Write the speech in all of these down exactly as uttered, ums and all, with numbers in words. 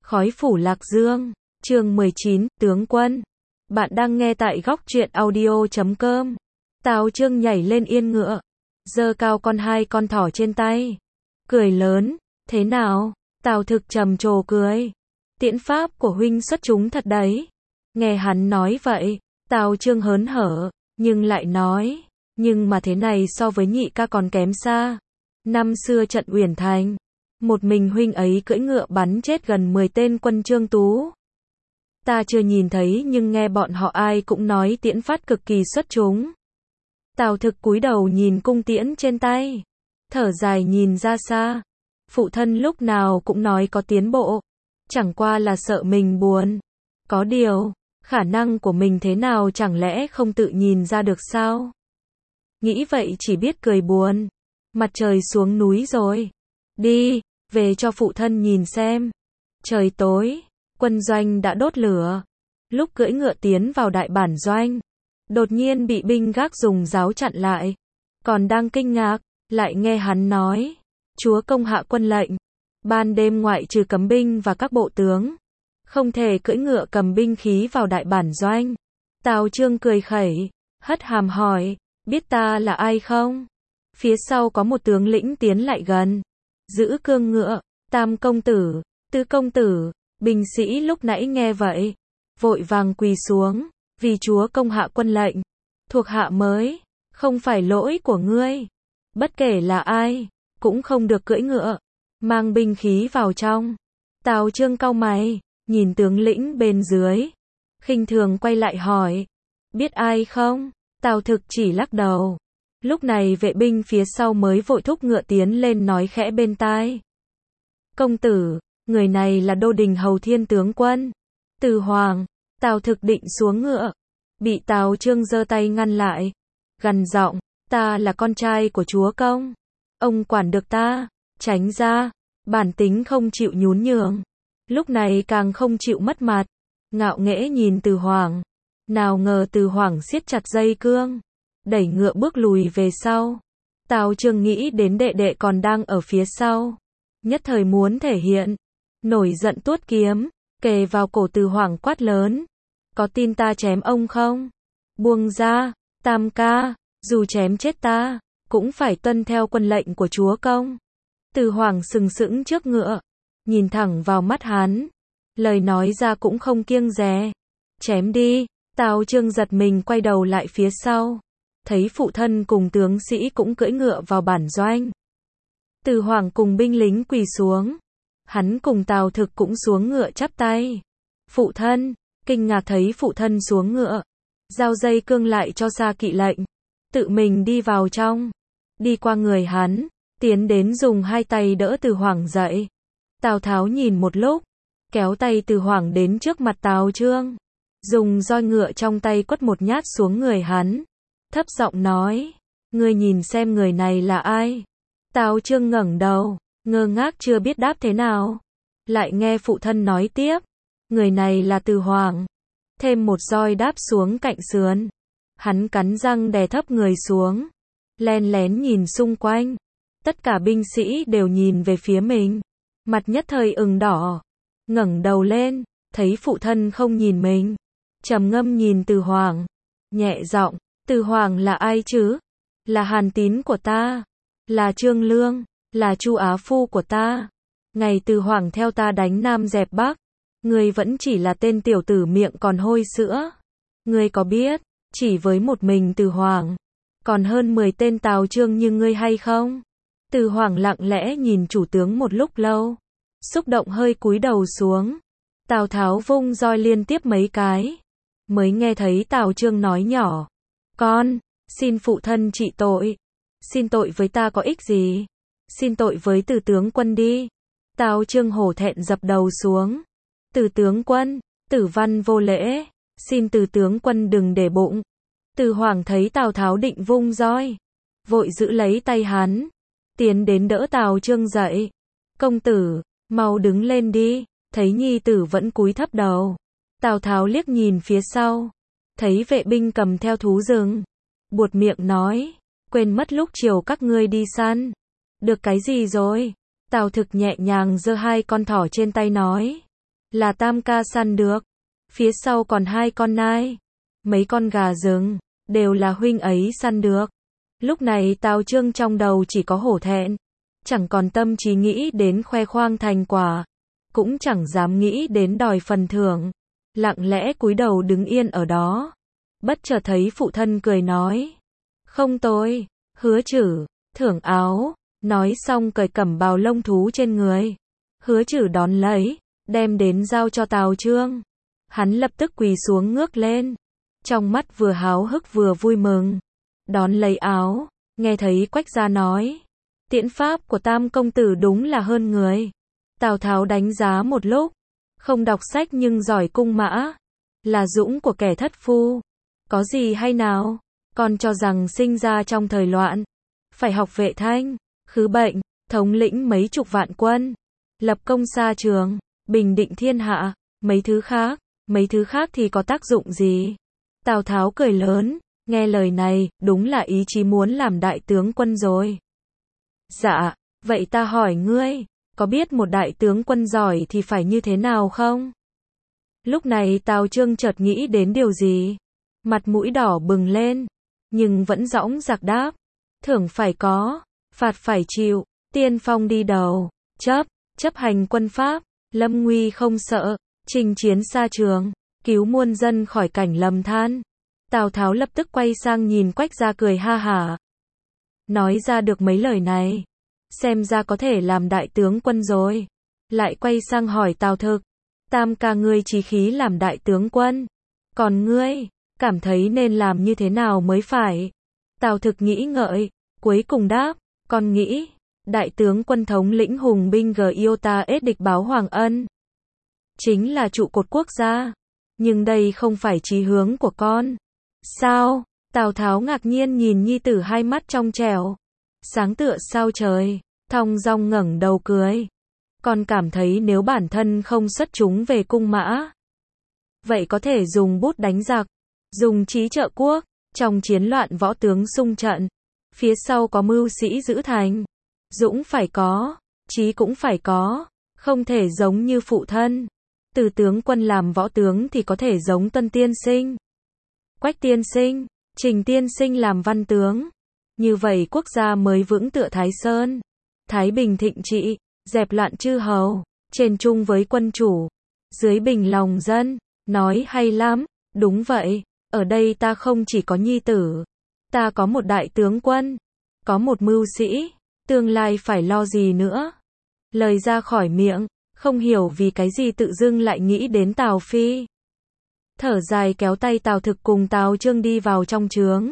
Khói phủ Lạc Dương, chương mười chín, tướng quân. Bạn đang nghe tại góc truyện audio chấm com. Tào Chương nhảy lên yên ngựa, giơ cao con hai con thỏ trên tay, cười lớn, thế nào? Tào Thực trầm trồ cười. Tiễn pháp của huynh xuất chúng thật đấy. Nghe hắn nói vậy, Tào Chương hớn hở, nhưng lại nói, nhưng mà thế này so với nhị ca còn kém xa. Năm xưa trận Uyển Thành, một mình huynh ấy cưỡi ngựa bắn chết gần mười tên quân Trương Tú. Ta chưa nhìn thấy nhưng nghe bọn họ ai cũng nói tiễn phát cực kỳ xuất chúng. Tào Thực cúi đầu nhìn cung tiễn trên tay, thở dài nhìn ra xa. Phụ thân lúc nào cũng nói có tiến bộ, chẳng qua là sợ mình buồn. Có điều, khả năng của mình thế nào chẳng lẽ không tự nhìn ra được sao? Nghĩ vậy chỉ biết cười buồn. Mặt trời xuống núi rồi. Đi, về cho phụ thân nhìn xem. Trời tối, quân doanh đã đốt lửa. Lúc cưỡi ngựa tiến vào đại bản doanh, đột nhiên bị binh gác dùng giáo chặn lại. Còn đang kinh ngạc, lại nghe hắn nói, chúa công hạ quân lệnh, ban đêm ngoại trừ cấm binh và các bộ tướng, không thể cưỡi ngựa cầm binh khí vào đại bản doanh. Tào Chương cười khẩy, hất hàm hỏi, biết ta là ai không? Phía sau có một tướng lĩnh tiến lại gần, giữ cương ngựa, tam công tử, tứ công tử. Binh sĩ lúc nãy nghe vậy, vội vàng quỳ xuống, vì chúa công hạ quân lệnh, thuộc hạ mới, không phải lỗi của ngươi. Bất kể là ai, cũng không được cưỡi ngựa, mang binh khí vào trong. Tào Chương cau mày, nhìn tướng lĩnh bên dưới, khinh thường quay lại hỏi, biết ai không? Tào Thực chỉ lắc đầu. Lúc này vệ binh phía sau mới vội thúc ngựa tiến lên nói khẽ bên tai. Công tử, người này là Đô Đình Hầu Thiên tướng quân, Từ Hoàng. Tào Thực định xuống ngựa, bị Tào Chương giơ tay ngăn lại, gằn giọng, ta là con trai của chúa công, ông quản được ta, tránh ra. Bản tính không chịu nhún nhường, lúc này càng không chịu mất mặt, ngạo nghễ nhìn Từ Hoàng. Nào ngờ Từ Hoàng siết chặt dây cương, đẩy ngựa bước lùi về sau. Tào Chương nghĩ đến đệ đệ còn đang ở phía sau, nhất thời muốn thể hiện, nổi giận tuốt kiếm, kề vào cổ Từ Hoàng quát lớn, có tin ta chém ông không? Buông ra, tam ca, dù chém chết ta, cũng phải tuân theo quân lệnh của chúa công. Từ Hoàng sừng sững trước ngựa, nhìn thẳng vào mắt hắn, lời nói ra cũng không kiêng dè, chém đi. Tào Chương giật mình quay đầu lại phía sau, thấy phụ thân cùng tướng sĩ cũng cưỡi ngựa vào bản doanh. Từ Hoàng cùng binh lính quỳ xuống, hắn cùng Tào Thực cũng xuống ngựa chắp tay. Phụ thân, kinh ngạc thấy phụ thân xuống ngựa, giao dây cương lại cho xa kỵ lệnh, tự mình đi vào trong, đi qua người hắn, tiến đến dùng hai tay đỡ Từ Hoàng dậy. Tào Tháo nhìn một lúc, kéo tay Từ Hoàng đến trước mặt Tào Chương, dùng roi ngựa trong tay quất một nhát xuống người hắn, thấp giọng nói, ngươi nhìn xem người này là ai? Tào Chương ngẩng đầu, ngơ ngác chưa biết đáp thế nào, lại nghe phụ thân nói tiếp, người này là Từ Hoàng. Thêm một roi đáp xuống cạnh sườn, hắn cắn răng đè thấp người xuống, len lén nhìn xung quanh. Tất cả binh sĩ đều nhìn về phía mình, mặt nhất thời ửng đỏ, ngẩng đầu lên, thấy phụ thân không nhìn mình, trầm ngâm nhìn Từ Hoàng, nhẹ giọng, Từ Hoàng là ai chứ? Là Hàn Tín của ta, là Trương Lương, là Chu Á Phu của ta. Ngày Từ Hoàng theo ta đánh Nam dẹp Bắc, ngươi vẫn chỉ là tên tiểu tử miệng còn hôi sữa. Ngươi có biết, chỉ với một mình Từ Hoàng, còn hơn mười tên Tào Chương như ngươi hay không? Từ Hoàng lặng lẽ nhìn chủ tướng một lúc lâu, xúc động hơi cúi đầu xuống. Tào Tháo vung roi liên tiếp mấy cái, mới nghe thấy Tào Chương nói nhỏ, con, xin phụ thân trị tội. Xin tội với ta có ích gì? Xin tội với Từ tướng quân đi. Tào Chương hổ thẹn dập đầu xuống. Từ tướng quân, Tử văn vô lễ, xin Từ tướng quân đừng để bụng. Từ Hoàng thấy Tào Tháo định vung roi, vội giữ lấy tay hắn, tiến đến đỡ Tào Chương dậy. Công tử, mau đứng lên đi. Thấy nhi tử vẫn cúi thấp đầu, Tào Tháo liếc nhìn phía sau, thấy vệ binh cầm theo thú rừng, buột miệng nói, quên mất lúc chiều các ngươi đi săn, được cái gì rồi? Tào Thực nhẹ nhàng giơ hai con thỏ trên tay nói, là Tam ca săn được. Phía sau còn hai con nai, mấy con gà rừng, đều là huynh ấy săn được. Lúc này Tào Chương trong đầu chỉ có hổ thẹn, chẳng còn tâm trí nghĩ đến khoe khoang thành quả, cũng chẳng dám nghĩ đến đòi phần thưởng, lặng lẽ cúi đầu đứng yên ở đó. Bất chợt thấy phụ thân cười nói, không tôi, Hứa Chử, thưởng áo, nói xong cởi cẩm bào lông thú trên người. Hứa Chử đón lấy, đem đến giao cho Tào Chương. Hắn lập tức quỳ xuống ngước lên, trong mắt vừa háo hức vừa vui mừng, đón lấy áo, nghe thấy Quách gia nói, tiễn pháp của Tam công tử đúng là hơn người. Tào Tháo đánh giá một lúc, không đọc sách nhưng giỏi cung mã, là dũng của kẻ thất phu. Có gì hay nào, con cho rằng sinh ra trong thời loạn, phải học vệ thanh, khứ bệnh, thống lĩnh mấy chục vạn quân, lập công xa trường, bình định thiên hạ, mấy thứ khác, mấy thứ khác thì có tác dụng gì? Tào Tháo cười lớn, nghe lời này, đúng là ý chí muốn làm đại tướng quân rồi. Dạ, vậy ta hỏi ngươi, có biết một đại tướng quân giỏi thì phải như thế nào không? Lúc này Tào Chương chợt nghĩ đến điều gì, mặt mũi đỏ bừng lên, nhưng vẫn dõng dạc đáp, thưởng phải có, phạt phải chịu, tiên phong đi đầu, chấp, chấp hành quân pháp, lâm nguy không sợ, chinh chiến xa trường, cứu muôn dân khỏi cảnh lầm than. Tào Tháo lập tức quay sang nhìn Quách gia cười ha hả. Nói ra được mấy lời này, xem ra có thể làm đại tướng quân rồi. Lại quay sang hỏi Tào Thực, Tam ca ngươi chí khí làm đại tướng quân, còn ngươi, cảm thấy nên làm như thế nào mới phải? Tào Thực nghĩ ngợi, cuối cùng đáp, con nghĩ, đại tướng quân thống lĩnh hùng binh Giota ết địch báo hoàng ân, chính là trụ cột quốc gia, nhưng đây không phải chí hướng của con. Sao? Tào Tháo ngạc nhiên nhìn nhi tử hai mắt trong trẻo, sáng tựa sao trời, thong dong ngẩng đầu cười. Con cảm thấy nếu bản thân không xuất chúng về cung mã, vậy có thể dùng bút đánh giặc, dùng trí trợ quốc, trong chiến loạn võ tướng xung trận, phía sau có mưu sĩ giữ thành, dũng phải có, trí cũng phải có, không thể giống như phụ thân. Từ tướng quân làm võ tướng thì có thể giống Tuân tiên sinh, Quách tiên sinh, Trình tiên sinh làm văn tướng. Như vậy quốc gia mới vững tựa Thái Sơn, thái bình thịnh trị, dẹp loạn chư hầu, trên chung với quân chủ, dưới bình lòng dân. Nói hay lắm, đúng vậy, ở đây ta không chỉ có nhi tử, ta có một đại tướng quân, có một mưu sĩ, tương lai phải lo gì nữa. Lời ra khỏi miệng, không hiểu vì cái gì tự dưng lại nghĩ đến Tào Phi. Thở dài kéo tay Tào Thực cùng Tào Chương đi vào trong trướng.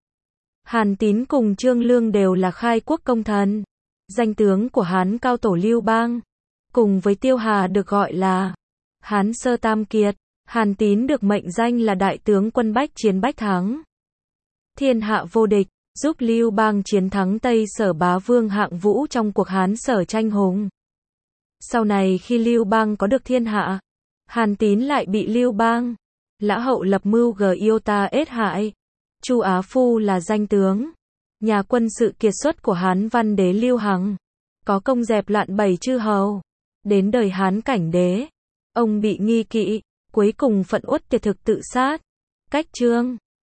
Hàn Tín cùng Trương Lương đều là khai quốc công thần, danh tướng của Hán cao tổ Lưu Bang, cùng với Tiêu Hà được gọi là Hán Sơ Tam Kiệt. Hàn Tín được mệnh danh là đại tướng quân bách chiến bách thắng, thiên hạ vô địch, giúp Lưu Bang chiến thắng Tây Sở bá vương Hạng Vũ trong cuộc Hán Sở tranh hùng. Sau này khi Lưu Bang có được thiên hạ, Hàn Tín lại bị Lưu Bang, Lã Hậu lập mưu Giota ết hại. Chu Á Phu là danh tướng, nhà quân sự kiệt xuất của Hán văn đế Lưu Hằng, có công dẹp loạn bảy chư hầu. Đến đời Hán Cảnh đế, ông bị nghi kỵ, cuối cùng phận uất tiệt thực tự sát. Cách Trương